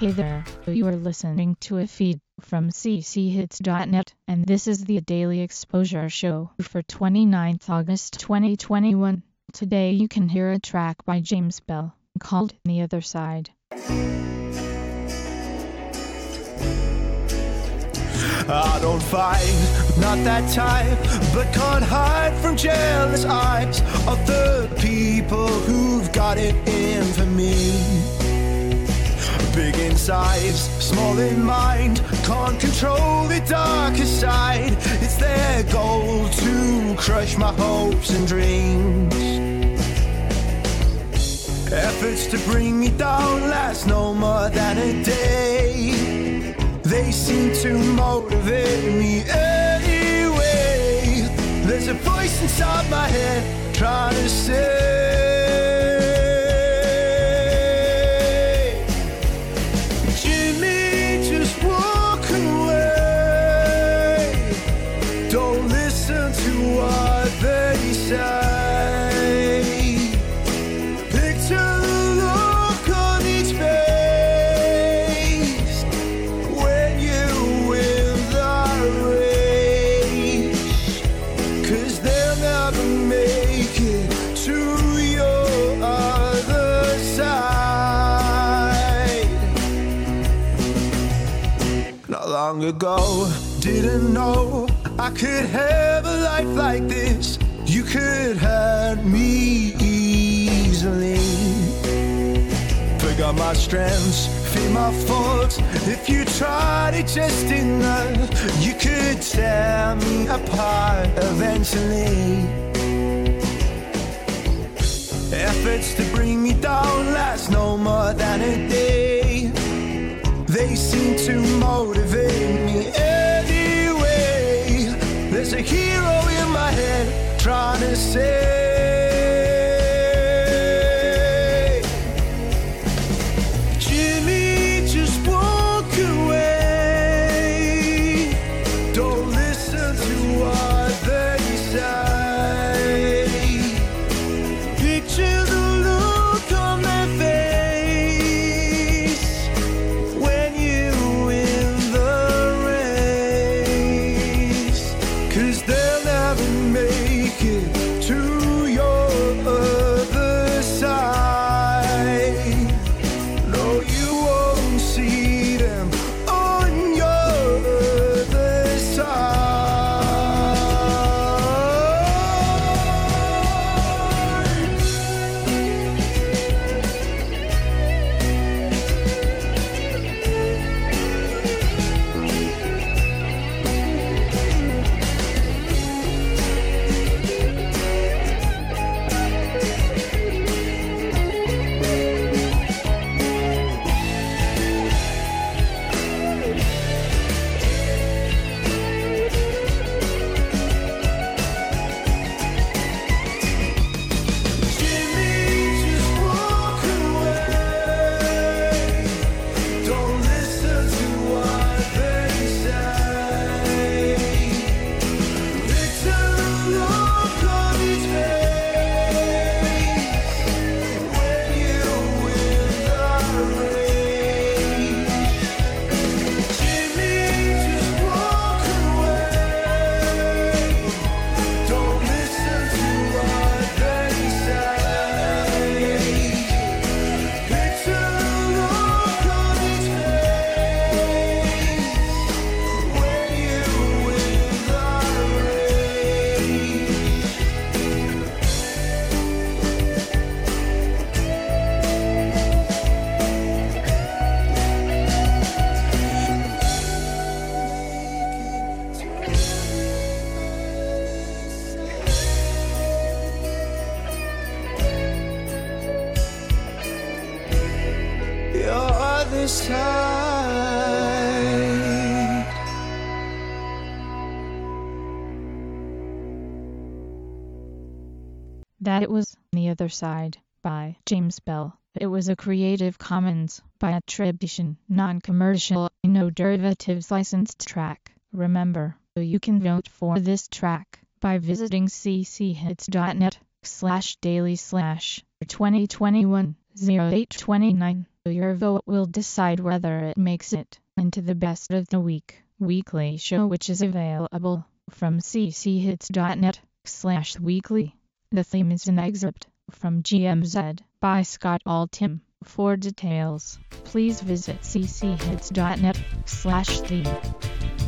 Hey there, you are listening to a feed from cchits.net, and this is the Daily Exposure Show for 29th August 2021. Today you can hear a track by James Bell, called The Other Side. I don't fight, not that type, but can't hide from jealous eyes of the people who've got it in for me. Big in size, small in mind, can't control the darker side. It's their goal to crush my hopes and dreams. Efforts to bring me down last no more than a day. They seem to motivate me anyway. There's a voice inside my head trying to say, Jimmy, just walk away. Don't listen to what they say. Picture the look on each face when you win the race, 'cause they'll never make it to your other side. Not long ago, didn't know I could have a life like this. You could hurt me easily. Forgot my strengths, fear my faults. If you tried it just enough, you could tear me apart eventually. Efforts to bring me down last no more than a day. They seem to motivate me anyway. There's a hero in my head trying to say, Jimmy, just walk away. Don't listen to what they say. Picture the look on their face when you win the race, 'cause they'll never make it to your other side. No, you won't see them on your other side. Jimmy, just walk away. Don't listen to what they say. Picture the look on each face when you win the race. Jimmy, just walk away. Don't listen to what they say. Picture the look on each face when you win the race. Your other side. That it was The Other Side by James Bell. It was a Creative Commons by attribution, non-commercial, no derivatives licensed track. Remember, you can vote for this track by visiting cchits.net/daily/2021 0829. Your vote will decide whether it makes it into the best of the week weekly show, which is available from cchits.net/weekly. The theme is an excerpt from GMZ by Scott Altham. For details, please visit cchits.net/theme.